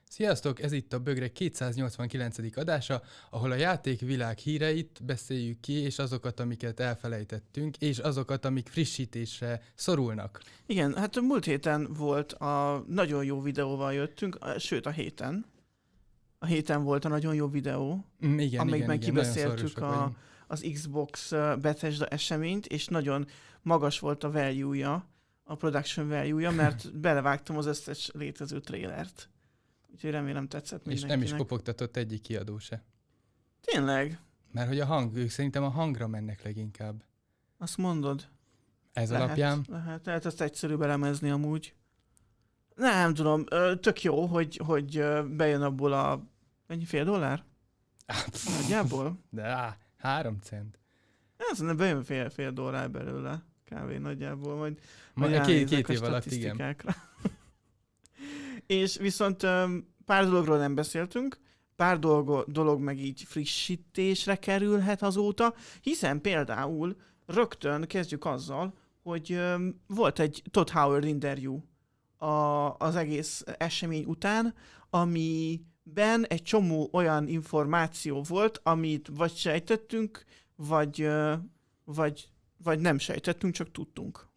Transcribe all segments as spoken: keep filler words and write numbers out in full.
Sziasztok, ez itt a Bögrek kétszáznyolcvankilencedik adása, ahol a játékvilág híreit beszéljük ki, és azokat, amiket elfelejtettünk, és azokat, amik frissítésre szorulnak. Igen, hát múlt héten volt a nagyon jó videóval jöttünk, sőt a héten. A héten volt a nagyon jó videó, Mm, igen, amelyikben igen, igen, kibeszéltük a, az Xbox Bethesda eseményt, és nagyon magas volt a value-ja, a production value-ja, mert belevágtam az összes létező trélert. Úgyhogy remélem tetszett mindenkinek. És nem is kopogtatott egyik kiadó se. Tényleg? Mert hogy a hang, ők szerintem a hangra mennek leginkább. Azt mondod? Ez lehet, alapján? Lehet, lehet ezt egyszerűbb elemezni amúgy. Nem tudom, tök jó, hogy, hogy bejön abból a... Mennyi, fél dollár? Nagyjából? De á, három cent. Ez nem bejön fél, fél dollár belőle. Kávé nagyjából, majd, majd majd két, két év alatt, igen. És viszont pár dologról nem beszéltünk, pár dolog, dolog meg így frissítésre kerülhet azóta, hiszen például rögtön kezdjük azzal, hogy volt egy Todd Howard interjú a, az egész esemény után, amiben egy csomó olyan információ volt, amit vagy sejtettünk, vagy, vagy, vagy nem sejtettünk, csak tudtunk.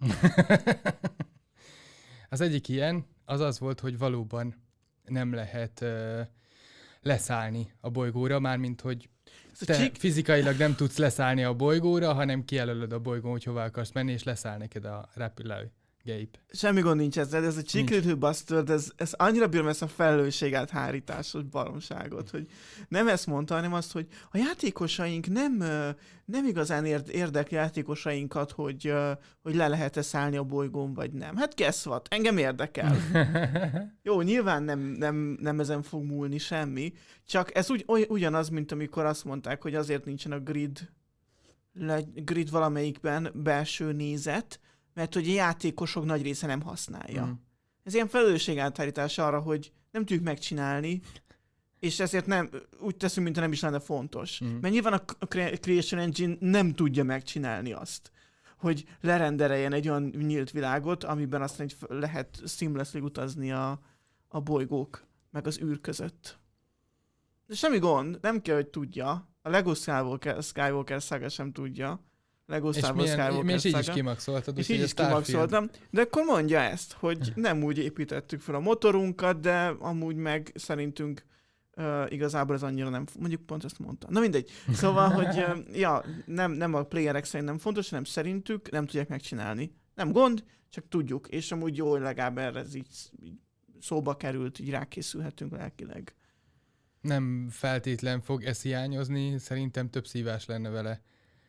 Az egyik ilyen, az az volt, hogy valóban nem lehet uh, leszállni a bolygóra, mármint, hogy te csík... fizikailag nem tudsz leszállni a bolygóra, hanem kijelölöd a bolygón, hogy hova akarsz menni, és leszáll neked a repülőgép. Semmi gond nincs ezzel, ez a Chick Little Bastard, ez, ez annyira bírom ezt a felelősségáthárításos baromságot, hogy nem ezt mondta, hanem azt, hogy a játékosaink nem, nem igazán érdekli játékosainkat, hogy, hogy le lehet-e szállni a bolygón, vagy nem. Hát guess what? Engem érdekel. Jó, nyilván nem, nem, nem ezen fog múlni semmi, csak ez ugy, ugyanaz, mint amikor azt mondták, hogy azért nincsen a grid, le, grid valamelyikben belső nézet, mert hogy a játékosok nagy része nem használja. Mm. Ez ilyen felelősségáthárítás arra, hogy nem tudjuk megcsinálni, és ezért nem, úgy teszünk, mintha nem is lenne fontos. Mm. Mert nyilván a Creation Engine nem tudja megcsinálni azt, hogy lerendereljen egy olyan nyílt világot, amiben aztán lehet seamlessly utazni a, a bolygók, meg az űr között. De semmi gond, nem kell, hogy tudja. A Lego Skywalker, Skywalker Saga sem tudja. Lego Star Wars Skywalker és így is kimaxoltad. És így is kimaxoltam. De akkor mondja ezt, hogy nem úgy építettük fel a motorunkat, de amúgy meg szerintünk uh, igazából ez annyira nem... Mondjuk pont ezt mondta. Na mindegy. Szóval, hogy uh, ja, nem, nem a playerek szerint nem fontos, hanem szerintük nem tudják megcsinálni. Nem gond, csak tudjuk. És amúgy jó, hogy legalább erre ez így, így szóba került, így rákészülhetünk lelkileg. Nem feltétlen fog ez hiányozni, szerintem több szívás lenne vele.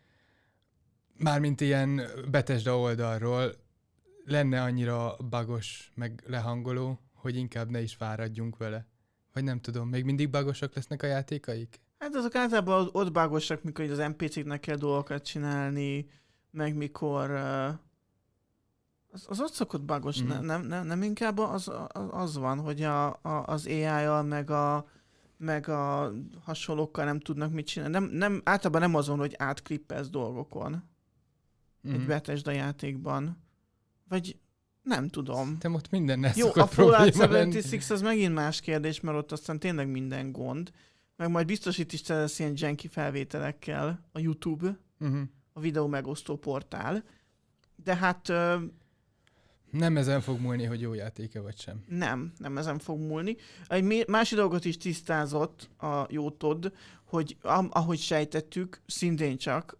Mármint ilyen Bethesda oldalról lenne annyira bugos, meg lehangoló, hogy inkább ne is fáradjunk vele. Vagy nem tudom, még mindig bugosak lesznek a játékaik? Hát azok általában ott bugosak, mikor az en pé céknek kell dolgokat csinálni, meg mikor... Uh, az, az ott szokott bugos, mm. nem, nem, nem, nem inkább az, az, az van, hogy a, a, az á í-jal meg a, meg a hasonlókkal nem tudnak mit csinálni. Nem, nem, általában nem azon, hogy átklippelsz dolgokon. Mm. Egy Bethesda játékban. Vagy nem tudom. Te ott mindennel jó, szokott a Fallout hetvenhat az megint más kérdés, mert ott aztán tényleg minden gond. Meg majd biztosít is lesz ilyen janky felvételekkel a YouTube, uh-huh. a videó megosztó portál. De hát... Uh, nem ezen fog múlni, hogy jó játéke vagy sem. Nem, nem ezen fog múlni. Egy másik dolgot is tisztázott a jó Todd, hogy ahogy sejtettük, szintén csak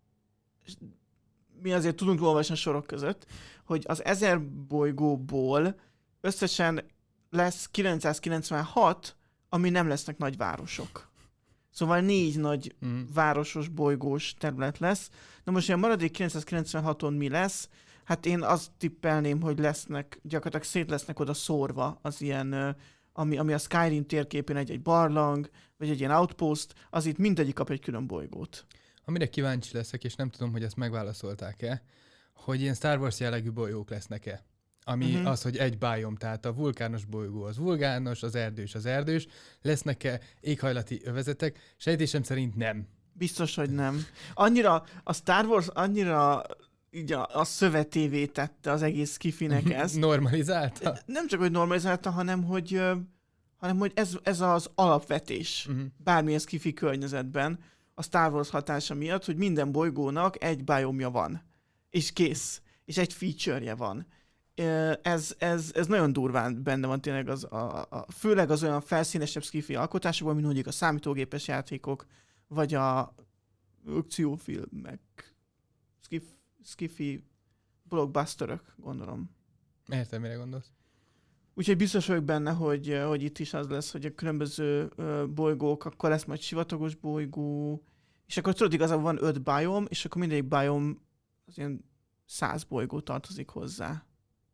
mi azért tudunk olvasni a sorok között, hogy az ezer bolygóból összesen lesz kilencszázkilencvenhat, ami nem lesznek nagy városok. Szóval négy nagy mm. városos bolygós terület lesz. Na most, a maradék kilencszázkilencvenhaton mi lesz? Hát én azt tippelném, hogy lesznek, gyakorlatilag szét lesznek oda szórva az ilyen, ami, ami a Skyrim térképén egy-egy barlang, vagy egy ilyen outpost, az itt mindegyik kap egy külön bolygót. Amire kíváncsi leszek, és nem tudom, hogy ezt megválaszolták-e, hogy ilyen Star Wars jellegű bolygók lesznek-e. Ami uh-huh. az, hogy egy biome, tehát a vulkános bolygó az vulkános, az erdős az erdős, lesznek-e éghajlati övezetek? Sejtésem szerint nem. Biztos, hogy nem. Annyira, a Star Wars annyira így a, a szövetévé tette az egész kifinek ezt. Normalizálta? Nem csak, hogy normalizálta, hanem, hogy hanem hogy ez, ez az alapvetés Uh-huh. bármilyen sci-fi környezetben a Star Wars hatása miatt, hogy minden bolygónak egy biomja van, és kész, és egy feature-je van. Ez, ez, ez nagyon durván benne van tényleg, az, a, a, főleg az olyan felszínesebb sci-fi alkotásokban, mint mondjuk a számítógépes játékok, vagy a akciófilmek, skif, sci-fi blockbusterök, gondolom. Értem, mire gondolsz. Úgyhogy biztos vagyok benne, hogy, hogy itt is az lesz, hogy a különböző bolygók, akkor lesz majd sivatagos bolygó, és akkor tudod, igazából van öt biome, és akkor mindegyik biome az ilyen száz bolygó tartozik hozzá.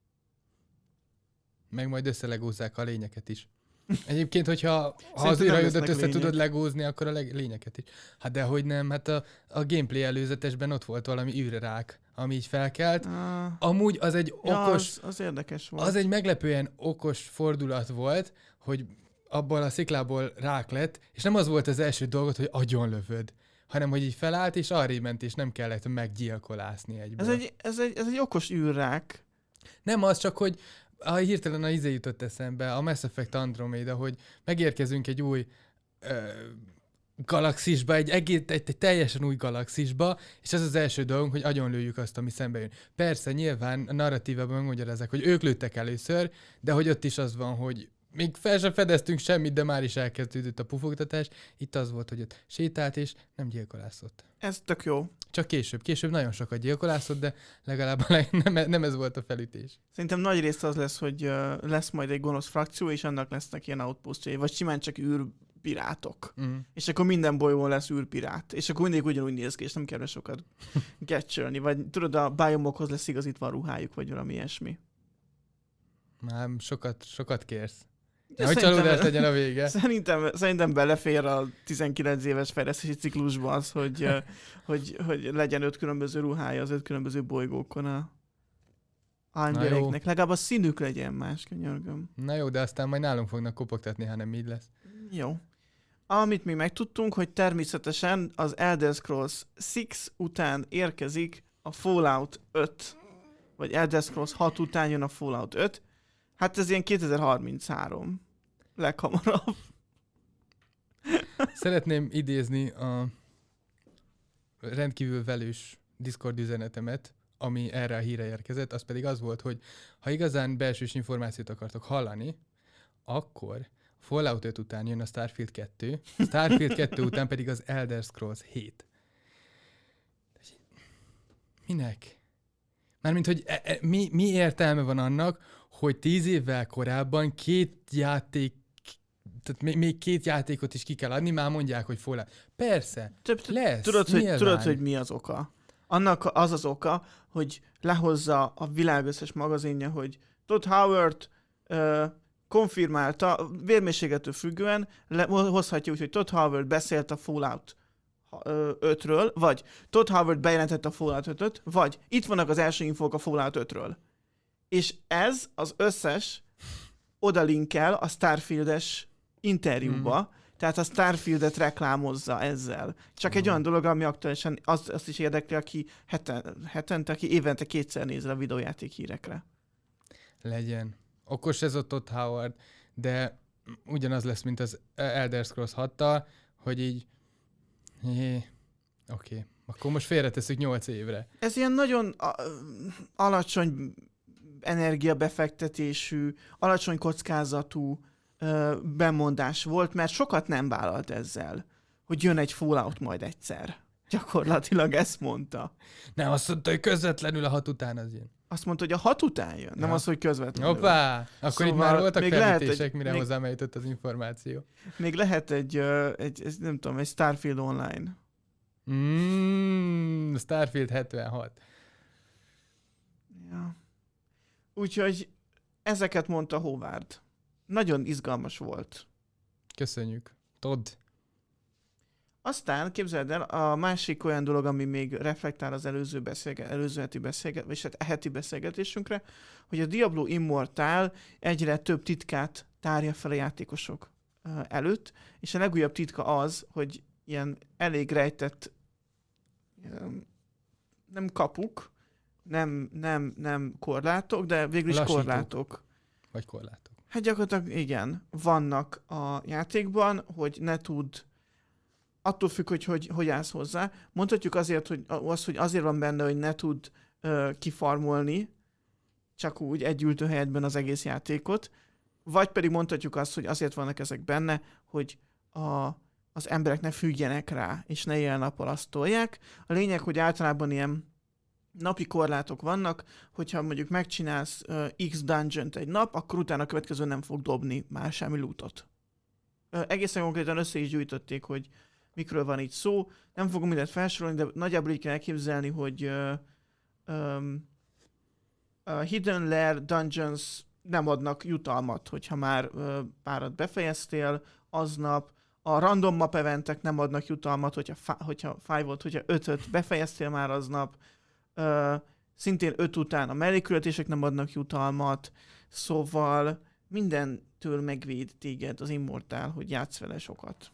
Meg majd összelegózzák a lényeket is. Egyébként, hogyha ha az űrhajódat össze tudod legózni, akkor a leg- lényeket is. Hát de hogy nem, hát a, a gameplay előzetesben ott volt valami űrrák, ami így felkelt. Ah. Amúgy az egy Ja, okos... az, az érdekes volt. Az egy meglepően okos fordulat volt, hogy abból a sziklából rák lett, és nem az volt az első dolgot, hogy agyonlövöd, hanem hogy így felállt, és arrébb ment, és nem kellett meggyilkolászni egyből. Ez egy, ez, egy, ez egy okos űrrák. Nem az, csak hogy a, hirtelen a izé jutott eszembe, a Mass Effect Andromeda, hogy megérkezünk egy új ö, galaxisba, egy, egész, egy, egy teljesen új galaxisba, és ez az első dolgunk, hogy agyonlőjük azt, ami szembe jön. Persze, nyilván a narratívában megmagyarázzák, hogy ők lőttek először, de hogy ott is az van, hogy még fel sem fedeztünk semmit, de már is elkezdődött a pufogtatás. Itt az volt, hogy ott sétált, és nem gyilkolászott. Ez tök jó. Csak később. Később nagyon sokat gyilkolászott, de legalább a leg- nem, nem ez volt a felütés. Szerintem nagy rész az lesz, hogy uh, lesz majd egy gonosz frakció, és annak lesznek ilyen outpostjai, vagy simán csak űrpirátok. Mm. És akkor minden bolygón lesz űrpirát. És akkor mindig ugyanúgy néz ki, és nem kell sokat getcsölni. Vagy tudod, a biomokhoz lesz igazítva a ruhájuk, vagy valami ilyesmi. Már sokat, sokat kérsz. De Hogy csalódás legyen a vége. Szerintem, szerintem belefér a tizenkilenc éves fejlesztési ciklusba az, hogy, uh, hogy, hogy legyen öt különböző ruhája az öt különböző bolygókon a angyereknek. Legalább a színük legyen más, könyörgöm. Na jó, de aztán majd nálunk fognak kopogtatni, ha nem így lesz. Jó. Amit még megtudtunk, hogy természetesen az Elder Scrolls hat után érkezik a Fallout öt. Vagy Elder Scrolls hat után jön a Fallout öt. Hát ez ilyen kétezer-harminchárom. Leghamarabb. Szeretném idézni a rendkívül velős Discord üzenetemet, ami erre a híre érkezett, az pedig az volt, hogy ha igazán belsős információt akartok hallani, akkor Fallout öt után jön a Starfield kettő, Starfield kettő után pedig az Elder Scrolls hét. Minek? Mármint, hogy e- e- mi, mi értelme van annak, hogy tíz évvel korábban két játék, tehát még, még két játékot is ki kell adni, már mondják, hogy Fallout. Persze, Több, lesz, tudod, hogy, nyilván. tudod, hogy mi az oka? Annak az az oka, hogy lehozza a világ összes magazinja, hogy Todd Howard uh, konfirmálta, vérmérséklettől függően le, hozhatja úgy, hogy Todd Howard beszélt a Fallout ötről, vagy Todd Howard bejelentette a Fallout ötöt, vagy itt vannak az első infók a Fallout ötről. És ez az összes odalinkel a Starfield-es interjúba, mm. tehát a Starfieldet reklámozza ezzel. Csak mm. egy olyan dolog, ami aktuálisan az, azt is érdekli, aki heten, hetente, aki évente kétszer nézel a videójáték hírekre. Legyen. Okos ez a Todd Howard, de ugyanaz lesz, mint az Elder Scrolls hattal, hogy így Jé, oké. Okay. Akkor most félretesszük nyolc évre. Ez ilyen nagyon a, alacsony energiabefektetésű, alacsony kockázatú ö, bemondás volt, mert sokat nem vállalt ezzel, hogy jön egy Fallout majd egyszer. Gyakorlatilag ezt mondta. Nem, azt mondta, hogy közvetlenül a hat után az jön. Azt mondta, hogy a hat után jön, nem ja. az, hogy közvetlenül. Hoppá! Akkor szóval itt már voltak felütések, mire még, hozzám eljutott az információ. Még lehet egy, egy, egy, nem tudom, egy Starfield Online. Mm, Starfield hetvenhat. Ja. Úgyhogy ezeket mondta Howard. Nagyon izgalmas volt. Köszönjük. Todd. Aztán képzeld el, a másik olyan dolog, ami még reflektál az előző, beszélget, előző heti, beszélget, vagy hát heti beszélgetésünkre, hogy a Diablo Immortal egyre több titkát tárja fel a játékosok előtt, és a legújabb titka az, hogy ilyen elég rejtett nem kapuk, nem, nem, nem korlátok, de végül is lassítók. korlátok. Vagy korlátok. Hát gyakorlatilag igen, vannak a játékban, hogy ne tud, attól függ, hogy hogy, hogy állsz hozzá. Mondhatjuk azért, hogy az, hogy azért van benne, hogy ne tud uh, kifarmolni, csak úgy egy ültőhelyetben az egész játékot, vagy pedig mondhatjuk azt, hogy azért vannak ezek benne, hogy a, az emberek ne függjenek rá, és ne éjjel-nappal azt tolják. A lényeg, hogy általában ilyen napi korlátok vannak, hogyha mondjuk megcsinálsz uh, X dungeont egy nap, akkor utána a következő nem fog dobni már semmi lootot. Uh, egészen konkrétan össze is gyűjtötték, hogy mikről van itt szó. Nem fogom mindent felsorolni, de nagyjából így kell elképzelni, hogy uh, um, uh, Hidden Lair Dungeons nem adnak jutalmat, hogyha már uh, párat befejeztél aznap. A random map eventek nem adnak jutalmat, hogyha, fa- hogyha five-ot, hogyha ötöt befejeztél már aznap. Uh, szintén öt után a mellékületések nem adnak jutalmat, szóval mindentől megvéd téged az Immortál, hogy játsz vele sokat.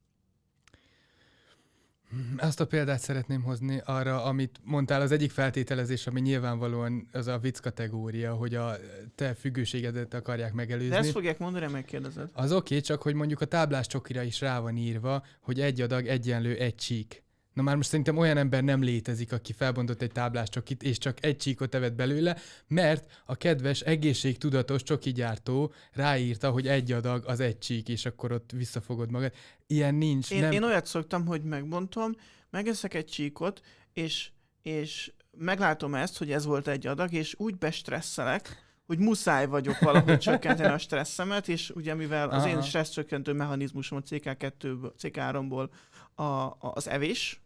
Azt a példát szeretném hozni arra, amit mondtál, az egyik feltételezés, ami nyilvánvalóan az a vicc kategória, hogy a te függőségedet akarják megelőzni. De ezt fogják mondani, megkérdezed. Az oké, okay, csak hogy mondjuk a táblás csokira is rá van írva, hogy egy adag egyenlő egy csík. Na már most szerintem olyan ember nem létezik, aki felbontott egy táblás csokit, és csak egy csíkot evett belőle, mert a kedves, egészségtudatos csokigyártó ráírta, hogy egy adag az egy csík, és akkor ott visszafogod magad. Ilyen nincs. Én, nem... én olyat szoktam, hogy megbontom, megeszek egy csíkot, és, és meglátom ezt, hogy ez volt egy adag, és úgy bestresszelek, hogy muszáj vagyok valahogy csökkenteni a stresszemet, és ugye mivel az Aha. én stresszcsökkentő mechanizmusom a cé ká kettőből, cé ká háromból a, a, az evés,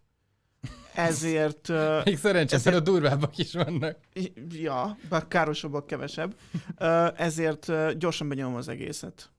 ezért... Még szerencsészen a durvábbak is vannak. Ja, bár károsabbak kevesebb. Ezért gyorsan benyomom az egészet.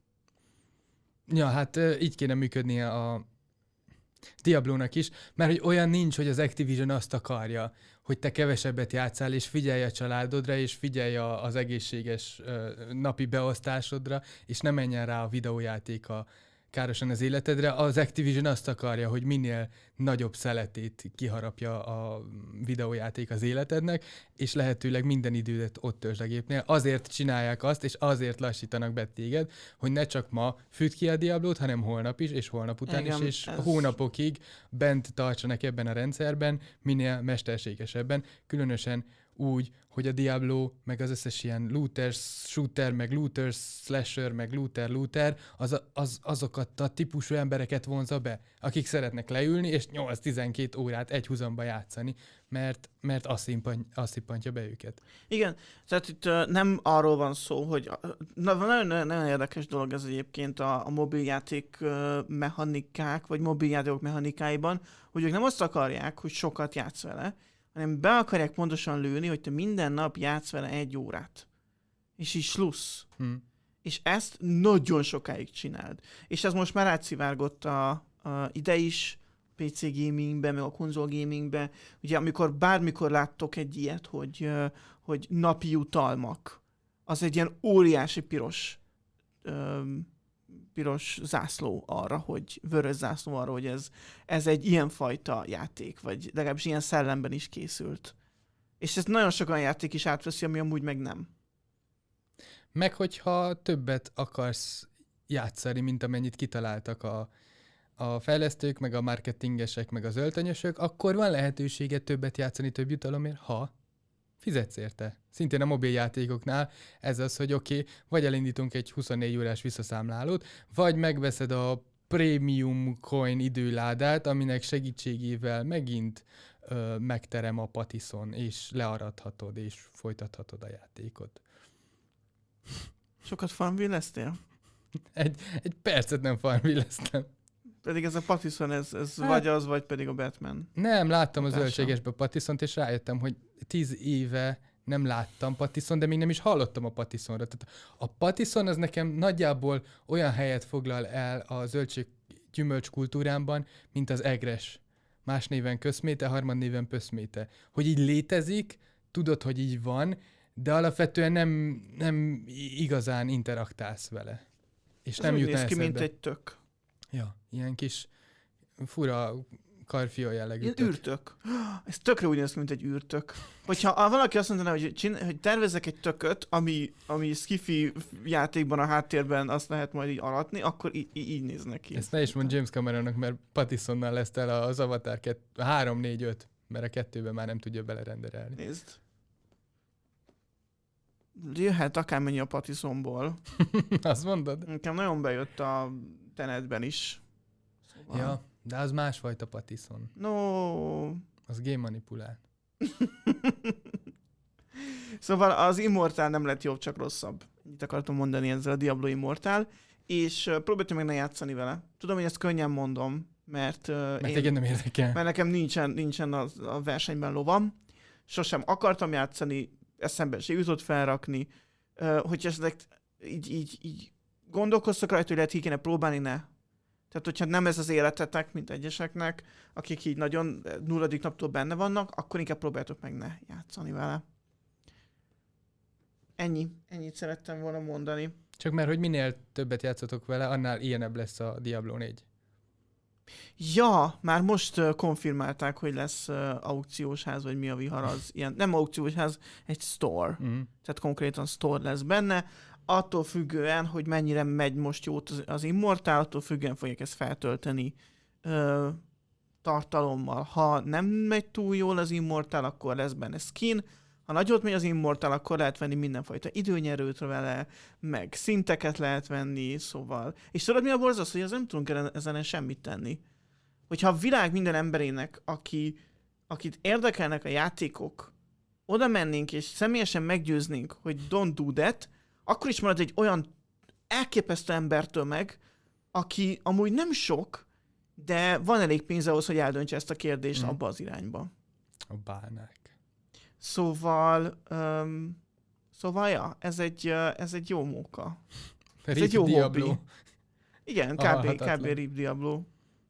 Ja, hát így kéne működnie a Diablónak is, mert hogy olyan nincs, hogy az Activision azt akarja, hogy te kevesebbet játszál, és figyelj a családodra, és figyelj az egészséges napi beosztásodra, és ne menjen rá a videójátéka károsan az életedre. Az Activision azt akarja, hogy minél nagyobb szeletét kiharapja a videójáték az életednek, és lehetőleg minden idődet ott töltsd a gépnél. Azért csinálják azt, és azért lassítanak be téged, hogy ne csak ma fügd ki a Diablót, hanem holnap is, és holnap után Igen, is, és ez... hónapokig bent tartsanak ebben a rendszerben, minél mesterségesebben, különösen úgy, hogy a Diablo, meg az összes ilyen looter, shooter, meg looter, slasher, meg looter, looter, az, az, azokat a típusú embereket vonza be, akik szeretnek leülni, és nyolc-tizenkét órát egy húzamba játszani, mert, mert azt szippantja be őket. Igen, tehát itt uh, nem arról van szó, hogy na, nagyon, nagyon érdekes dolog ez egyébként a, a mobiljáték uh, mechanikák, vagy mobiljátékok mechanikáiban, hogy ők nem azt akarják, hogy sokat játsz vele, hanem be akarják pontosan lőni, hogy te minden nap játsz vele egy órát. És így slussz. Hmm. És ezt nagyon sokáig csináld. És ez most már átszivárgott a, a ide is, pé cé gamingbe, meg a konzol gamingbe. Ugye amikor bármikor láttok egy ilyet, hogy, hogy napi jutalmak, az egy ilyen óriási piros öm, piros zászló arra, hogy vörös zászló arra, hogy ez, ez egy ilyenfajta játék, vagy legalábbis ilyen szellemben is készült. És ezt nagyon sokan játék is átveszi, ami amúgy meg nem. Meg hogyha többet akarsz játszani, mint amennyit kitaláltak a, a fejlesztők, meg a marketingesek, meg az öltönyösök, akkor van lehetősége többet játszani több jutalomért, ha fizetsz érte. Szintén a mobiljátékoknál ez az, hogy oké, okay, vagy elindítunk egy huszonnégy órás visszaszámlálót, vagy megveszed a Premium Coin időládát, aminek segítségével megint ö, megterem a patiszon, és learadhatod, és folytathatod a játékot. Sokat farmville-eztél? egy, egy percet nem farmville-eztem. Pedig ez a Pattison, ez, ez hát, vagy az, vagy pedig a Batman. Nem, láttam a zöldségesbe a Pattissont, és rájöttem, hogy tíz éve nem láttam Pattison, de még nem is hallottam a Pattisonra. Tehát a Pattison az nekem nagyjából olyan helyet foglal el a zöldség-gyümölcs kultúrámban, mint az egres. Más néven köszméte, harmad néven pöszméte. Hogy így létezik, tudod, hogy így van, de alapvetően nem, nem igazán interaktálsz vele. És ez nem úgy jut néz ki, eszedbe. mint egy tök. Ja, ilyen kis fura karfia jellegű Ilyen tök. űrtök. Ez tökre úgy néz ki, mint egy űrtök. Hogyha valaki azt mondaná, hogy, csin- hogy tervezzek egy tököt, ami, ami skifi játékban a háttérben azt lehet majd így aratni, akkor í- í- így néznek ki. Ezt ne is mond James Cameronnak, mert Pattisonnal lesz el az Avatar három, négy, öt, mert a kettőben már nem tudja belerenderelni. Nézd. Jöhet akármennyi a Pattisonból. Azt mondod? Nekem nagyon bejött a Tenetben is. Szóval... Ja, de az másfajta Pattison. No. Az game manipulál. Szóval az Immortal nem lett jobb, csak rosszabb. Mit akartam mondani ezzel a Diablo Immortal. És uh, próbáltam meg ne játszani vele. Tudom, hogy ezt könnyen mondom, mert, uh, mert én, téged nem érdekel. mert nekem nincsen, nincsen a, a versenyben lovam. Sosem akartam játszani, eszembe se jutott felrakni. Uh, hogyha esetleg így, így, így gondolkoztak rajta, hogy lehet ki kéne próbálni, ne. Tehát, hogyha nem ez az életetek, mint egyeseknek, akik így nagyon nulladik naptól benne vannak, akkor inkább próbáltok meg ne játszani vele. Ennyi. Ennyit szerettem volna mondani. Csak mert, hogy minél többet játszotok vele, annál ilyenebb lesz a Diablo négy. Ja, már most uh, konfirmálták, hogy lesz uh, aukciós ház, vagy mi a vihar az. Ilyen, nem aukciós ház, egy store. Mm. Tehát konkrétan store lesz benne. Attól függően, hogy mennyire megy most jót az, az Immortal, attól függően fogják ezt feltölteni uh, tartalommal. Ha nem megy túl jól az Immortal, akkor lesz benne skin. Ha nagyot megy az Immortal, akkor lehet venni mindenfajta időnyerőt vele, meg szinteket lehet venni, szóval. És tudod, mi a borzasztó, hogy az nem tudunk ezen semmit tenni. Hogyha a világ minden emberének, aki, akit érdekelnek a játékok, oda mennénk és személyesen meggyőznénk, hogy don't do that, akkor is marad egy olyan elképesztő embertömeg, aki amúgy nem sok, de van elég pénz ahhoz, hogy eldöntse ezt a kérdést mm. abba az irányba. A bálnák. Szóval, um, szóval ja, ez egy, uh, ez egy jó móka. Ez Rip egy jó Diablo. hobbi. Igen, kb. kb. Rip Diablo.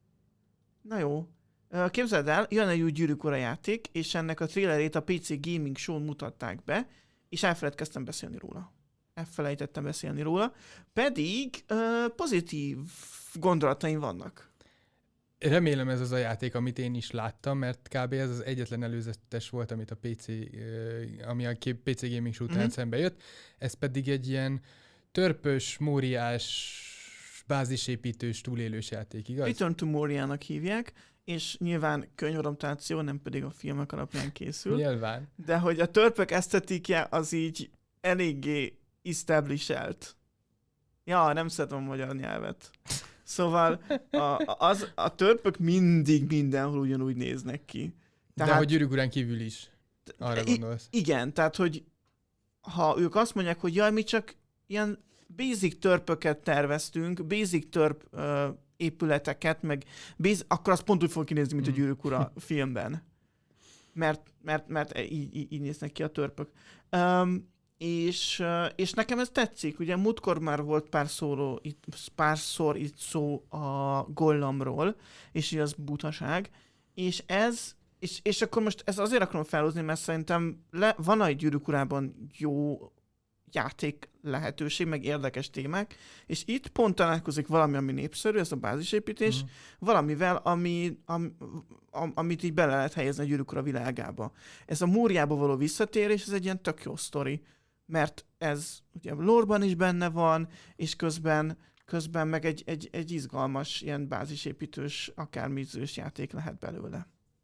Na jó. Uh, képzeld el, jön egy új Gyűrűk Ura játék, és ennek a trailerét a pé cé Gaming Show-n mutatták be, és elfeledkeztem beszélni róla. Elfelejtettem beszélni róla. Pedig uh, pozitív gondolataim vannak. Remélem ez az a játék, amit én is láttam, mert kb. Ez az egyetlen előzetes volt, amit a pé cé, ami a pé cé Gaming Show után mm-hmm. szembe jött. Ez pedig egy ilyen törpös, móriás, bázisépítős, túlélős játék, igaz? Return to Moria-nak hívják, és nyilván könyvadaptáció, nem pedig a filmek alapján készül. Nyilván. De hogy a törpök esztetikje az így eléggé established. Ja, nem szeretem a magyar nyelvet. Szóval a, az, a törpök mindig mindenhol ugyanúgy néznek ki. Tehát, de hogy Gyűrűk Urán kívül is, arra gondolsz. Igen, tehát hogy ha ők azt mondják, hogy jaj, mi csak ilyen basic törpöket terveztünk, basic törp uh, épületeket, meg basic, akkor az pont úgy fog kinézni, mint mm. a Gyűrűk Ura filmben. Mert, mert, mert így, így, így néznek ki a törpök. Um, És, és nekem ez tetszik. Ugye múltkor már volt pár, szóró, itt, párszor itt szó a Gollamról, és így az butaság. És ez, és, és akkor most ezt azért akarom felhozni, mert szerintem le, van egy Gyűrűk Urában jó játék lehetőség, meg érdekes témák, és itt pont találkozik valami, ami népszerű, ez a bázisépítés, mm. valamivel, ami, am, am, amit így bele lehet helyezni a Gyűrűk Ura világába. Ez a Múriába való visszatérés, ez egy ilyen tök jó sztori, mert ez ugye a lore-ban is benne van, és közben, közben meg egy, egy, egy izgalmas, ilyen bázisépítős, akármizős játék lehet belőle.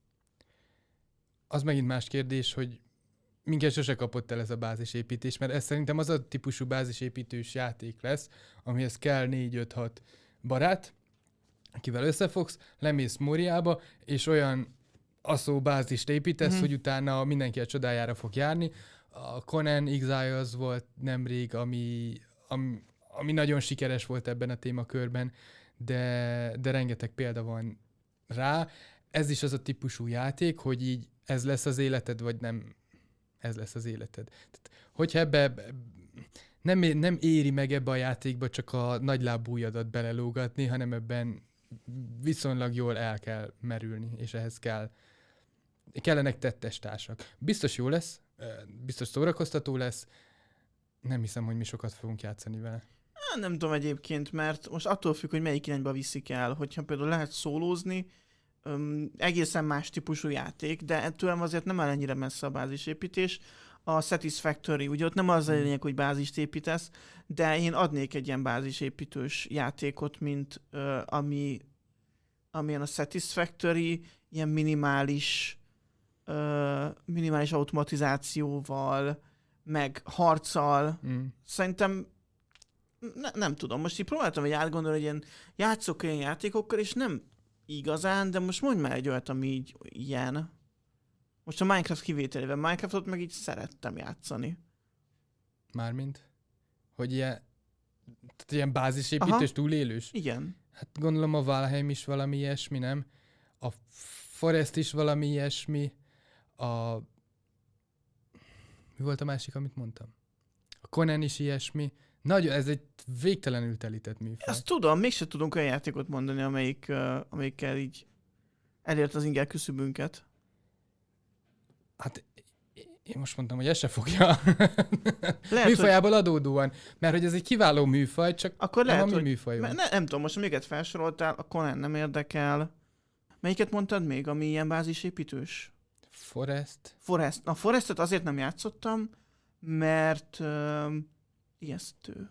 Az megint más kérdés, hogy minket sose kapott el ez a bázisépítés, mert ez szerintem az a típusú bázisépítős játék lesz, amihez kell négy öt hat barát, akivel összefogsz, lemész Móriába, és olyan aszó bázist építesz, mm-hmm. hogy utána mindenki a csodájára fog járni. A Conan Exiles volt nemrég, ami, ami, ami nagyon sikeres volt ebben a témakörben, de, de rengeteg példa van rá. Ez is az a típusú játék, hogy így ez lesz az életed, vagy nem ez lesz az életed. Tehát, hogyha ebbe nem, nem éri meg ebbe a játékba csak a nagylábújadat belelógatni, hanem ebben viszonylag jól el kell merülni, és ehhez kell kellenek tettes társak. Biztos jó lesz, biztos szórakoztató lesz, nem hiszem, hogy mi sokat fogunk játszani vele. Há, nem tudom egyébként, mert most attól függ, hogy melyik irányba viszik el. Hogyha például lehet szólózni, öm, egészen más típusú játék, de ettől azért nem áll ennyire messze a bázisépítés. A Satisfactory, ugye ott nem az a lényeg, hogy bázist építesz, de én adnék egy ilyen bázisépítős játékot, mint ö, ami, amilyen a Satisfactory, ilyen minimális, ö, minimális automatizációval, meg harccal. Mm. Szerintem ne, nem tudom, most így próbáltam egy átgondolni, hogy ilyen játszok olyan játékokkal, és nem igazán, de most mondj már egy olyat, ami így ilyen. Most a Minecraft kivételével, Minecraftot meg így szerettem játszani. Mármint? Hogy ilyen, tehát ilyen bázisépítős, túlélős? Igen. Hát gondolom a Valheim is valami ilyesmi, nem? A Forest is valami ilyesmi. A... Mi volt a másik, amit mondtam? A Conan is ilyesmi. Nagyon, ez egy végtelenül telített műfaj. Azt tudom, mégsem tudunk olyan játékot mondani, amelyik, uh, amelyikkel így elért az inger küszöbünket. Hát én most mondtam, hogy ez se fogja. Lehet, Műfajából hogy... adódóan. Mert hogy ez egy kiváló műfaj, csak akkor nem lehet, a mi hogy... műfajunk. Ne, nem tudom, most amiket felsoroltál, a Conan nem érdekel. Melyiket mondtad még, ami ilyen bázisépítős? Forest. Forest. A Forestet azért nem játszottam, mert uh, ijesztő.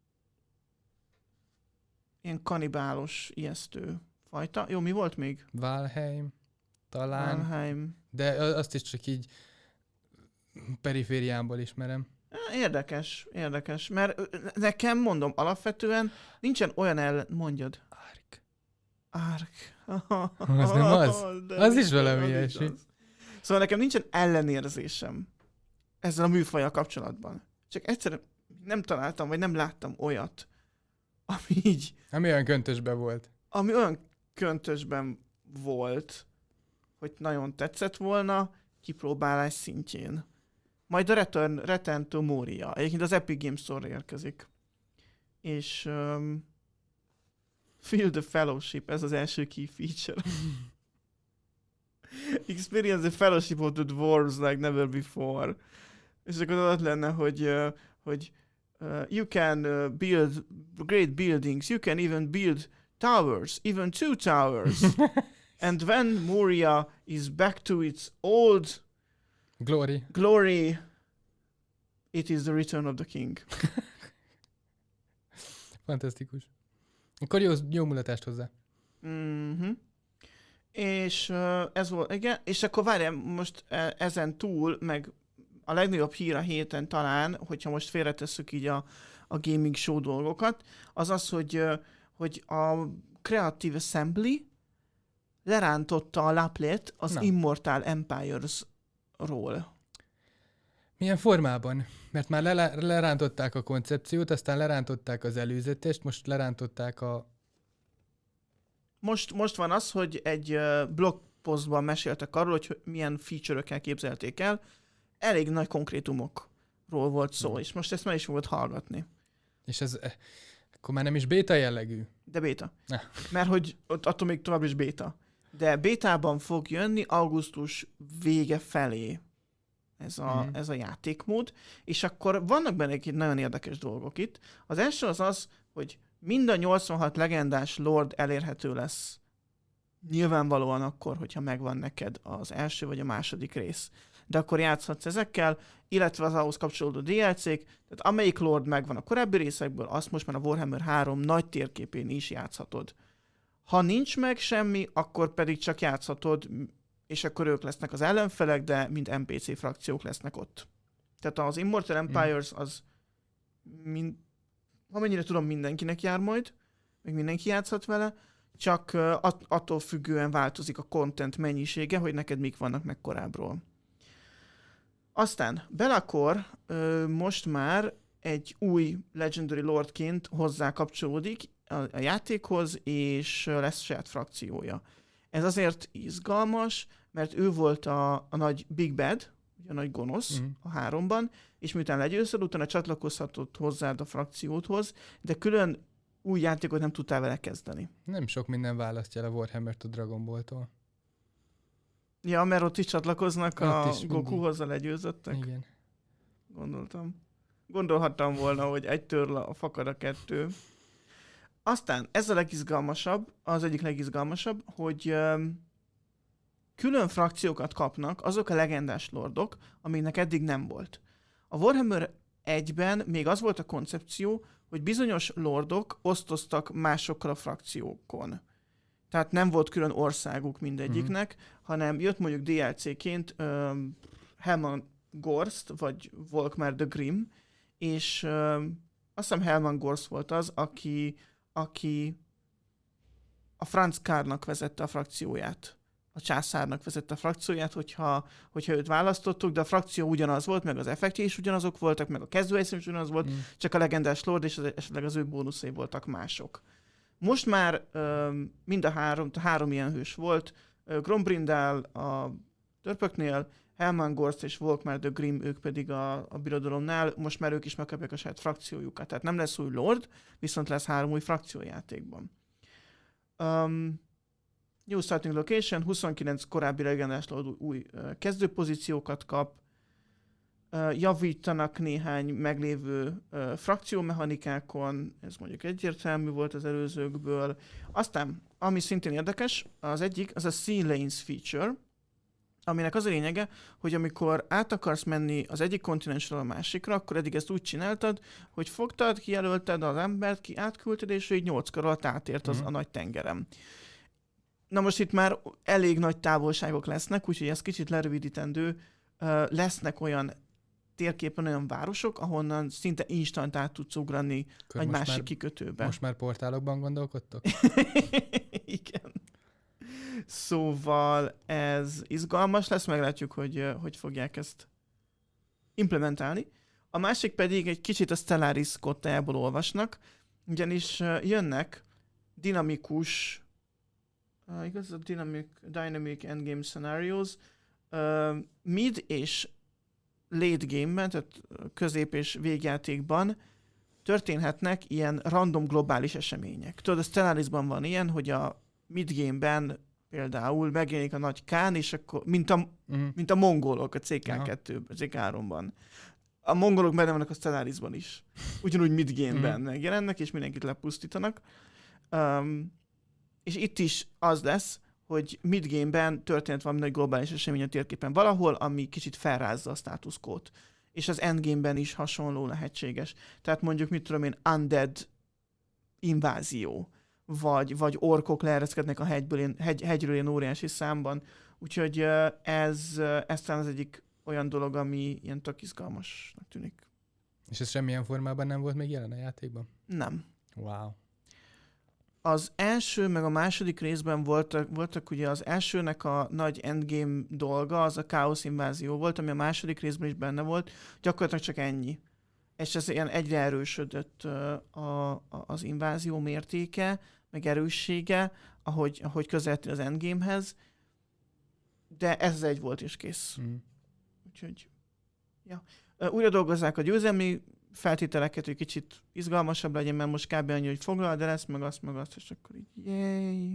Ilyen kanibálos, ijesztő fajta. Jó, mi volt még? Valheim. Talán. Valheim. De azt is csak így perifériámból ismerem. Érdekes, érdekes. Mert nekem, mondom, alapvetően nincsen olyan ellen... Mondjad. Ark. Ark. Az nem az? Az is valami ilyesmi. Szóval nekem nincsen ellenérzésem ezzel a műfajjal kapcsolatban. Csak egyszerűen nem találtam, vagy nem láttam olyat, ami így... Ami olyan köntösben volt. Ami olyan köntösben volt, hogy nagyon tetszett volna, kipróbálás szintjén. Majd a Return, Return to Moria. Egyébként az Epic Games Store érkezik. És um, Feel the Fellowship, ez az első key feature. Experience the fellowship of the dwarves like never before. És akkor ott lenne, hogy, uh, hogy uh, you can uh, build great buildings, you can even build towers, even two towers. And when Moria is back to its old glory, glory, it is the return of the king. Fantasztikus. Akkor jó, jó mulatást hozzá. Mm-hmm. És uh, ez volt, igen, és akkor várjál, most uh, ezen túl, meg a legnagyobb hír a héten talán, hogyha most félretesszük így a, a gaming show dolgokat, az az, hogy, uh, hogy a Creative Assembly lerántotta a laplet az Na. Immortal Empires-ról. Milyen formában? Mert már le- lerántották a koncepciót, aztán lerántották az előzetest, most lerántották a... Most, most van az, hogy egy uh, blogpostban meséltek arról, hogy milyen feature-ökkel képzelték el. Elég nagy konkrétumokról volt szó, hmm. és most ezt meg is fogod hallgatni. És ez akkor már nem is béta jellegű? De béta. Ne. Mert hogy ott attól még tovább is béta. De bétában fog jönni augusztus vége felé ez a, hmm. ez a játékmód, és akkor vannak benne egy nagyon érdekes dolgok itt. Az első az az, hogy mind a nyolcvanhat legendás lord elérhető lesz. Nyilvánvalóan akkor, hogyha megvan neked az első vagy a második rész. De akkor játszhatsz ezekkel, illetve az ahhoz kapcsolódó dé el cé-k, tehát amelyik lord megvan a korábbi részekből, azt most már a Warhammer három nagy térképén is játszhatod. Ha nincs meg semmi, akkor pedig csak játszhatod, és akkor ők lesznek az ellenfelek, de mind en pé cé frakciók lesznek ott. Tehát az Immortal Empires az mind, amennyire tudom, mindenkinek jár majd, meg mindenki játszhat vele, csak att- attól függően változik a content mennyisége, hogy neked mik vannak meg korábbról. Aztán Be'lakor ö, most már egy új Legendary Lordként hozzá kapcsolódik a, a játékhoz, és lesz saját frakciója. Ez azért izgalmas, mert ő volt a, a nagy Big Bad, a nagy gonosz mm. a háromban, és miután legyőzted, utána csatlakozhatott hozzád a frakciódhoz, de külön új játékot nem tudtál vele kezdeni. Nem sok minden választja el a Warhammer-t a Dragon Ball-tól. Ja, mert ott is csatlakoznak ott a is Gokuhoz a legyőzöttek. Igen. Gondoltam. Gondolhattam volna, hogy egy törl a fakad a kettő. Aztán ez a legizgalmasabb, az egyik legizgalmasabb, hogy um, külön frakciókat kapnak azok a legendás lordok, amiknek eddig nem volt. A Warhammer egyben még az volt a koncepció, hogy bizonyos lordok osztoztak másokkal a frakciókon. Tehát nem volt külön országuk mindegyiknek, mm-hmm. hanem jött mondjuk dé el cé-ként um, Helman Gorst, vagy Volkmar the Grim, és um, azt hiszem Helman Gorst volt az, aki, aki a Franz Kárnak vezette a frakcióját. A császárnak vezette a frakcióját, hogyha, hogyha őt választottuk, de a frakció ugyanaz volt, meg az effektje is ugyanazok voltak, meg a kezdőhelyszín is ugyanaz volt, mm. csak a legendás lord és az, esetleg az ő bónuszai voltak mások. Most már um, mind a három, a három ilyen hős volt, uh, Grombrindal a törpöknél, Helman Gorst és Volkmar the Grim, ők pedig a, a birodalomnál, most már ők is megkapják a saját frakciójukat. Tehát nem lesz új lord, viszont lesz három új frakciójátékban. Um, New Starting Location, huszonkilenc korábbi legendás lord új, új uh, kezdőpozíciókat kap, uh, javítanak néhány meglévő uh, frakciómechanikákon, ez mondjuk egyértelmű volt az előzőkből. Aztán, ami szintén érdekes, az egyik, az a Sea Lanes feature, aminek az a lényege, hogy amikor át akarsz menni az egyik kontinensről a másikra, akkor eddig ezt úgy csináltad, hogy fogtad, kijelölted az embert, ki átküldted, és így nyolc kör alatt átért az mm. a nagy tengerem. Na most itt már elég nagy távolságok lesznek, úgyhogy ez kicsit lerövidítendő. Lesznek olyan térképen olyan városok, ahonnan szinte instant át tudsz ugrani egy másik már, kikötőbe. Most már portálokban gondolkodtok? Igen. Szóval ez izgalmas lesz, meglátjuk, hogy hogy fogják ezt implementálni. A másik pedig egy kicsit a Stellaris kottájából olvasnak, ugyanis jönnek dinamikus, uh, igaz, a dynamic, dynamic endgame scenarios, uh, mid és late game-ben, tehát közép- és végjátékban történhetnek ilyen random globális események. Tudod, a Stellarisban van ilyen, hogy a mid-game-ben például megjelenik a nagy Kán, és akkor, mint a, uh-huh. mint a mongolok a cé ká kettőben, a cé ká háromban. A mongolok benne vannak a Stellarisban is. Ugyanúgy mid-game-ben uh-huh. megjelennek, és mindenkit lepusztítanak. Um, és itt is az lesz, hogy mid-game-ben történt valami nagy globális esemény a térképen valahol, ami kicsit felrázza a status quo-t. És az endgame-ben is hasonló lehetséges. Tehát mondjuk, mit tudom én, undead invázió. Vagy, vagy orkok leereszkednek a hegyből, hegy, hegyről ilyen óriási számban. Úgyhogy ez, ez talán az egyik olyan dolog, ami ilyen tök izgalmasnak tűnik. És ez semmilyen formában nem volt még jelen a játékban? Nem. Wow. Az első, meg a második részben voltak, voltak ugye az elsőnek a nagy endgame dolga, az a Chaos invázió volt, ami a második részben is benne volt. Gyakorlatilag csak ennyi. És ez ilyen egyre erősödött a, a, az invázió mértéke, meg erőssége, ahogy, ahogy közelíti az endgamehez, de ez egy volt és kész. Mm. Úgyhogy, ja. Újra dolgozzák a győzelmi feltételeket, hogy kicsit izgalmasabb legyen, mert most kb. Annyi, hogy foglal, de lesz, meg azt, meg azt, és akkor így, jéj.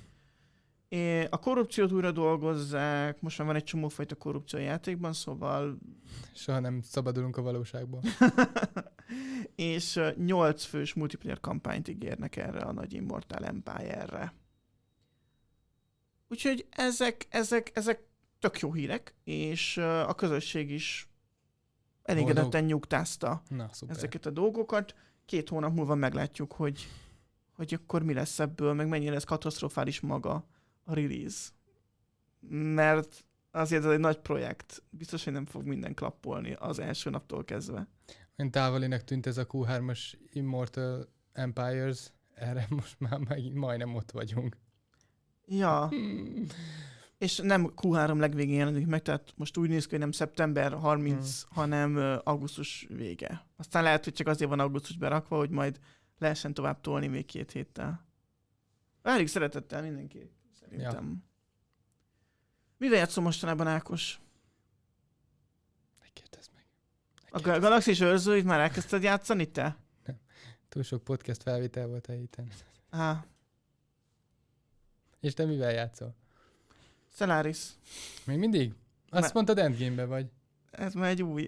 A korrupciót újra dolgozzák, most már van egy csomófajta korrupció a játékban, szóval... Soha nem szabadulunk a valóságból. És nyolc fős multiplayer kampányt ígérnek erre a nagy Immortal Empire-re. Úgyhogy ezek, ezek, ezek tök jó hírek, és a közösség is elégedetten nyugtázta Na, ezeket a dolgokat. Két hónap múlva meglátjuk, hogy, hogy akkor mi lesz ebből, meg mennyire lesz katasztrofális maga a release. Mert azért ez egy nagy projekt. Biztos, hogy nem fog minden klappolni az első naptól kezdve. Olyan távolinak tűnt ez a kú hármas Immortal Empires, erre most már majdnem ott vagyunk. Ja. Hmm. És nem kú három legvégén jelenik meg, tehát most úgy néz ki, hogy nem szeptember harmincadika, hmm. hanem augusztus vége. Aztán lehet, hogy csak azért van augusztus berakva, hogy majd lehessen tovább tolni még két héttel. Várjuk szeretettel mindenki. Szerintem. Ja. Mire játszol mostanában, Ákos? Ne kérdezz meg. Ne kérdezz. A Galaxis őrzőit már elkezdted játszani, te? Nem. Túl sok podcast felvétel volt a héten. Á. És te mivel játszol? Stellaris. Még mindig? Azt Már... mondtad endgame-be vagy. Ez már egy új.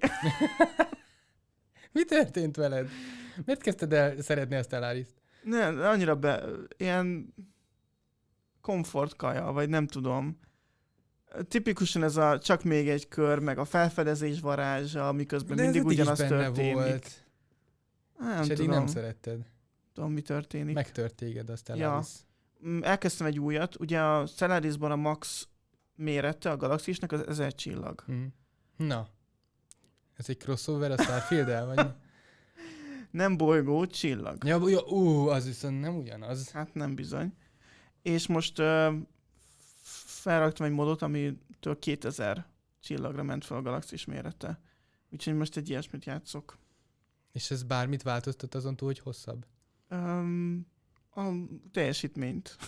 Mi történt veled? Miért kezdted el szeretni a Stellaris-t? Nem, annyira be... Ilyen komfortkaja, vagy nem tudom. Tipikusan ez a csak még egy kör, meg a felfedezés varázsa, miközben de mindig ugyanaz történik. Volt. Nem és tudom. nem szeretted. Tudom, mi történik. Megtört téged a Stellaris. Ja. Elkezdtem egy újat. Ugye a Stellarisban a max mérete a galaxisnak az ezer csillag. Mm. Na. Ez egy crossover a Starfield-el, vagy? Nem bolygó, csillag. Ja, ja, ú, az viszont nem ugyanaz. Hát nem bizony. És most uh, felraktam egy modot, amitől kétezer csillagra ment fel a galaxis mérete. Úgyhogy most egy ilyesmit játszok. És ez bármit változtat azon túl, hogy hosszabb? Um, a teljesítményt.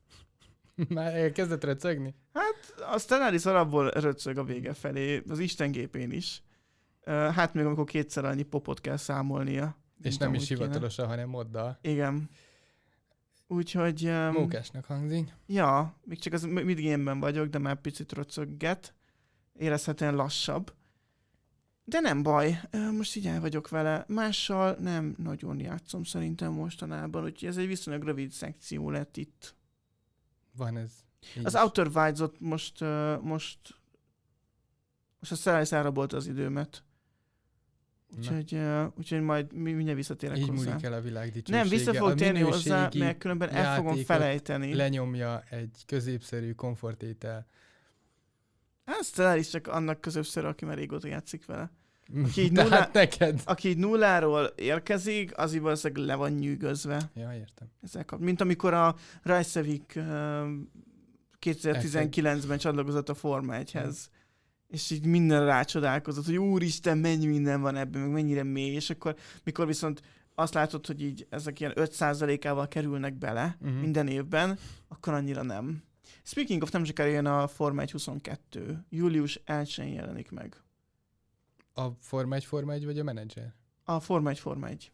Már elkezdett recegni? Hát a Stellaris alapból röcög a vége felé, az istengépén is. Uh, hát még amikor kétszer annyi popot kell számolnia. És nem is hivatalosan, hanem moddal. Igen. Úgyhogy... Um, Mókásnak hangzik. Ja, még csak az mid-game-ben vagyok, de már picit röcögget. Érezhetően lassabb. De nem baj, most így el vagyok vele. Mással nem nagyon játszom szerintem mostanában, úgyhogy ez egy viszonylag rövid szekció lett itt. Van ez. Az Outer Wilds-ot most, uh, most, most a Stellaris elrabolta az időmet. Úgyhogy, uh, úgyhogy majd mindjárt visszatérek így hozzá. Így múlik el a világ dicsősége. Nem, vissza fog térni hozzá, mert különben el fogom felejteni. Lenyomja egy középszerű komfortétel. Hát Stellaris csak annak középszerű, aki már régóta játszik vele. Aki így, nullá... nullá... neked. aki így nulláról érkezik, az így valószínűleg le van nyűgözve. Ja, értem. Ezzel kap... Mint amikor a Reykjavik uh, kétezer-tizenkilencben csatlakozott a Forma egyhez. Hmm. És így minden rácsodálkozott, hogy úristen, mennyi minden van ebben, meg mennyire mély, és akkor mikor viszont azt látod, hogy így ezek ilyen öt százalékával kerülnek bele uh-huh. minden évben, akkor annyira nem. Speaking of, nem sokára jön a Forma egy huszonkettő. július elsején jelenik meg. A Forma egy Forma egy vagy a menedzser? A Forma egy Forma egy.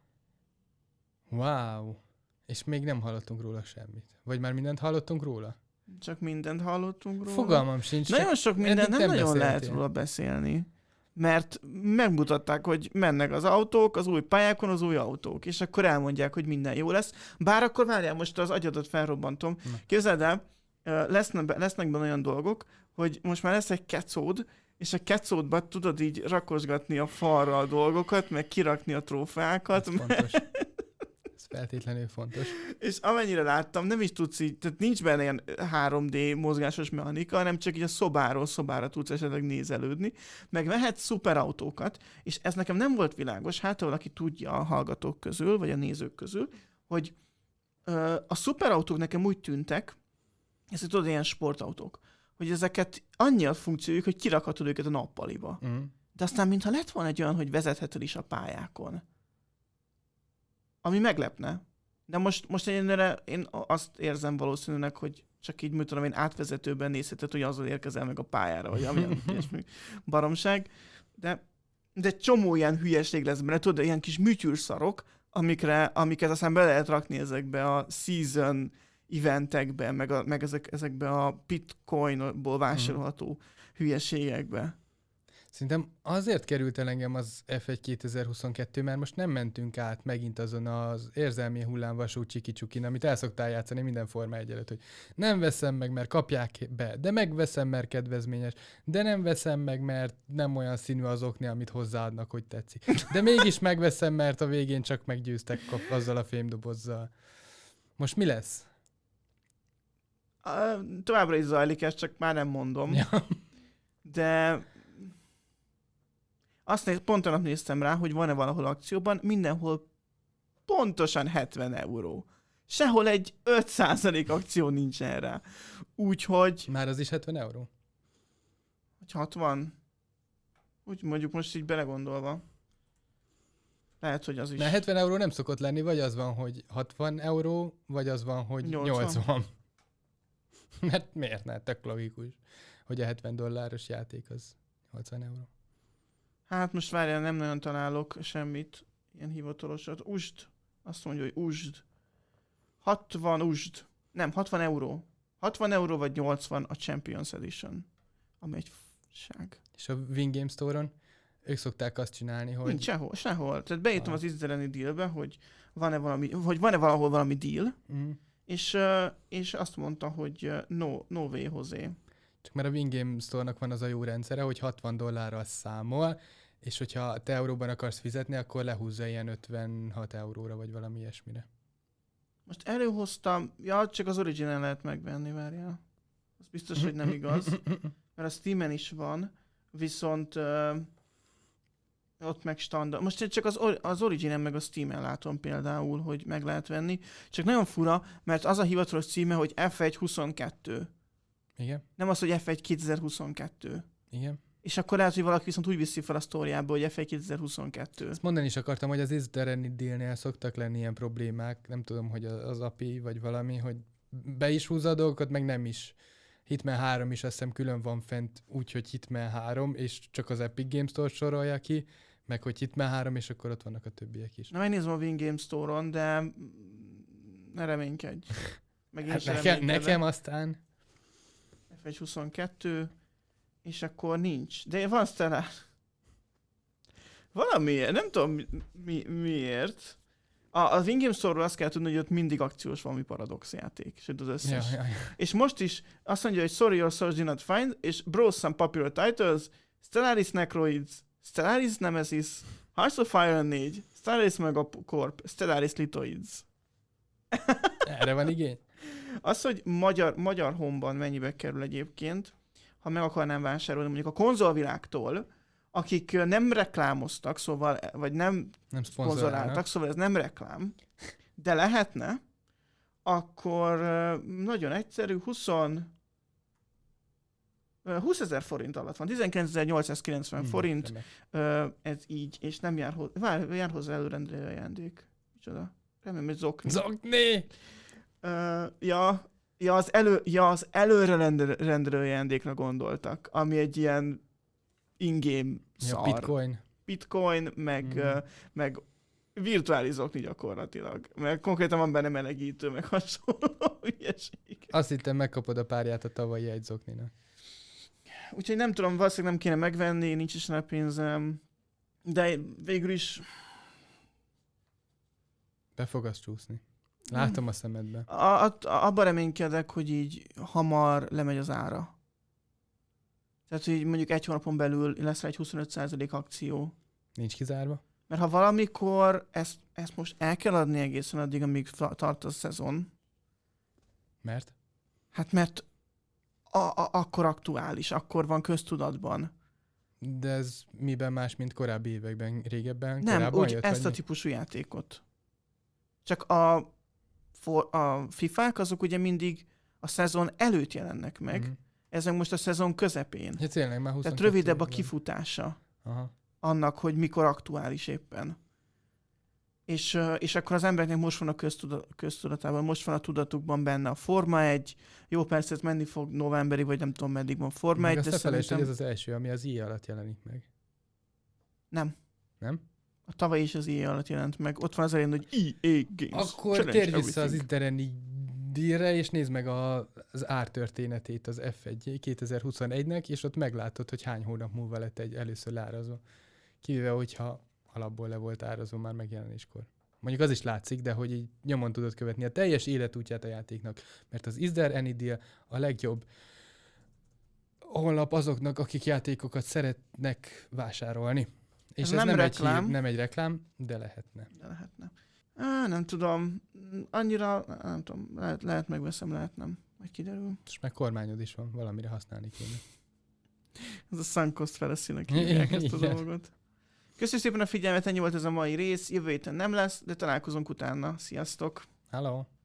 Wow. És még nem hallottunk róla semmit. Vagy már mindent hallottunk róla? Csak mindent hallottunk róla. Fogalmam sincs. Nagyon sok mindent nem, nem nagyon beszéltél. lehet róla beszélni. Mert megmutatták, hogy mennek az autók, az új pályákon az új autók, és akkor elmondják, hogy minden jó lesz. Bár akkor várjál, most az agyadat felrobbantom. Na. Képzeld el, lesznek, lesznek benne olyan dolgok, hogy most már lesz egy kecód, és a kecódba tudod így rakosgatni a falra a dolgokat, meg kirakni a trófeákat. Ez fontos. Ez feltétlenül fontos. És amennyire láttam, nem is tudsz így, tehát nincs benne ilyen három dé mozgásos mechanika, hanem csak így a szobáról szobára tudsz esetleg nézelődni, meg vehetsz szuperautókat, és ez nekem nem volt világos, hát valaki tudja a hallgatók közül, vagy a nézők közül, hogy ö, a szuperautók nekem úgy tűntek, ezek tudod, ilyen sportautók, hogy ezeket annyi a funkciójuk, hogy kirakhatod őket a nappaliba. Mm. De aztán mintha lett volna egy olyan, hogy vezetheted is a pályákon. Ami meglepne. De most, most én, én azt érzem valószínűleg, hogy csak így, mit tudom én, átvezetőben nézheted, hogy azzal érkezel meg a pályára, vagy amilyen ilyesmi baromság. De, de csomó ilyen hülyeség lesz benne, tudod, ilyen kis műtyűrszarok, amikre, amiket aztán be lehet rakni ezekbe a season eventekbe, meg, a, meg ezek, ezekbe a bitcoinból vásárolható mm. hülyeségekbe. Szerintem azért került el engem az ef egy kétezer-huszonkettő, mert most nem mentünk át megint azon az érzelmi hullámvasú csiki-csukin, amit el szoktál játszani minden Forma egy előtt, hogy nem veszem meg, mert kapják be, de megveszem, mert kedvezményes, de nem veszem meg, mert nem olyan színű az okni, amit hozzáadnak, hogy tetszik. De mégis megveszem, mert a végén csak meggyőztek azzal a fémdobozzal. Most mi lesz? Uh, továbbra is zajlik, ezt csak már nem mondom. Ja. De azt néz, pont annak néztem rá, hogy van-e valahol akcióban, mindenhol pontosan hetven euró. Sehol egy öt százalék akció nincsen rá. Úgyhogy... Már az is hetven euró? Hogy hatvan? Úgy mondjuk most így belegondolva. Lehet, hogy az is. Mert hetven euró nem szokott lenni, vagy az van, hogy hatvan euró, vagy az van, hogy nyolcvan. nyolcvan. Mert miért ne? Tök logikus, hogy a hetven dolláros játék az nyolcvan euró. Hát most várjál, nem nagyon találok semmit, ilyen hivatalosat. Usd, azt mondja, hogy usd. hatvan usd. Nem, hatvan euró. hatvan euró vagy nyolcvan a Champions Edition. Ami egy f***ság. És a Wingame Store-on ők szokták azt csinálni, hogy... Nincs sehol, sehol. Tehát beírtam az izraeli dealbe, hogy van-e, valami, hogy van-e valahol valami deal, mm. és, és azt mondta, hogy no, no way, José. Csak mert a Wingame Store-nak van az a jó rendszere, hogy hatvan dollárral számol, és hogyha te euróban akarsz fizetni, akkor lehúzza ilyen ötvenhat euróra, vagy valami ilyesmire. Most előhoztam, ja, csak az Origin-en lehet megvenni, várjál. Az biztos, hogy nem igaz, mert a Steam-en is van, viszont uh, ott meg standard. Most csak az, az Origin-en meg a Steam-en látom például, hogy meg lehet venni. Csak nagyon fura, mert az a hivatalos címe, hogy ef egy huszonkettő. Igen. Nem az, hogy ef egy kétezer-huszonkettő. Igen. És akkor lehet, hogy valaki viszont úgy viszi fel a sztóriába, hogy ef egy kétezer-huszonkettő. Ezt mondani is akartam, hogy az Is There Any Deal-nél szoktak lenni ilyen problémák, nem tudom, hogy az á pé i vagy valami, hogy be is húzza a dolgokat, meg nem is. Hitman három is azt hiszem külön van fent, úgyhogy Hitman három, és csak az Epic Games Store sorolja ki, meg hogy Hitman három, és akkor ott vannak a többiek is. Na, megnézem a Wing Game Store-on, de ne reménykedj. Meg Hát nekem, nekem aztán... ef egy huszonkettő, és akkor nincs. De van Stellar. Valamiért, nem tudom mi, mi, miért. A, a Wing Game Store-ról azt kell tudni, hogy ott mindig akciós valami paradox játék, sőt az összes. Ja, ja, ja. És most is azt mondja, hogy sorry, your search did not find, és browse some popular titles, Stellaris Necroids, Stellaris Nemesis, Hearts of Iron négy, Stellaris Megacorp, Stellaris Lithoids. Erre van igény? Az, hogy magyar, magyar honban mennyibe kerül egyébként, ha meg akarnám vásárolni mondjuk a konzolvilágtól, akik nem reklámoztak, szóval, vagy nem, nem szponzoráltak, szóval ez nem reklám, de lehetne, akkor nagyon egyszerű, húsz húszezer forint alatt van, tizenkilencezer-nyolcszázkilencven hmm, forint, remek. Ez így, és nem jár, ho- vár, jár hozzá előrendelő ajándék. Micsoda? Remélem, hogy zokni. Zokni! Uh, ja, ja, az, elő, ja, az előre rendelő ajándékra gondoltak, ami egy ilyen in-game szar. Ja, bitcoin. Bitcoin, meg, mm. uh, meg virtuális zokni gyakorlatilag. Mert konkrétan van benne melegítő, meg hasonló ügyeség. Azt hittem, megkapod a párját a tavalyi egy zokninak. Úgyhogy nem tudom, valószínűleg nem kéne megvenni, nincs is rá pénzem, de végül is... Be fog azt csúszni. Látom a szemedbe. A, a, abban reménykedek, hogy így hamar lemegy az ára. Tehát, hogy mondjuk egy hónapon belül lesz rá egy huszonöt százalék akció. Nincs kizárva? Mert ha valamikor ezt, ezt most el kell adni egészen addig, amíg tart a szezon. Mert? Hát mert a, a, akkor aktuális, akkor van köztudatban. De ez miben más, mint korábbi években, régebben? Nem, úgy jött, ezt a típusú játékot. Csak a, for, a fifák azok ugye mindig a szezon előtt jelennek meg. Mm-hmm. Ez meg most a szezon közepén. Ja, tényleg, már Tehát rövidebb a kifutása. Aha. Annak, hogy mikor aktuális éppen. És, és akkor az embereknek most van a köztuda, köztudatában, most van a tudatukban benne a Forma egy. Jó, persze ez menni fog novemberi, vagy nem tudom meddig van Forma egy. Azt ne felejtsd, hogy ez az első, ami az i á alatt jelenik meg. Nem. Nem? A tavaly is az i á alatt jelent meg. Ott van az elején, hogy i á Games. Akkor térj vissza az Is There Any Deal-re, és nézd meg a, az ártörténetét az ef egy kétezer-huszonegynek, és ott meglátod, hogy hány hónap múlva lett egy először leárazva. Kivéve, hogyha alapból le volt árazó már megjelenéskor. Mondjuk az is látszik, de hogy így nyomon tudod követni a teljes életútját a játéknak. Mert az Is There Any Deal a legjobb honlap azoknak, akik játékokat szeretnek vásárolni. És ez, ez nem, nem, egy hír, nem egy reklám, de lehetne. De lehetne. Á, nem tudom. Annyira, nem tudom, lehet, lehet megveszem, lehet nem. Majd kiderül. És meg kormányod is van, valamire használni kéne. Ez a sunk cost fallacy-nek hívják ezt a dolgot. Köszönjük szépen a figyelmet, ennyi volt ez a mai rész. Jövő héten nem lesz, de találkozunk utána. Sziasztok! Hello!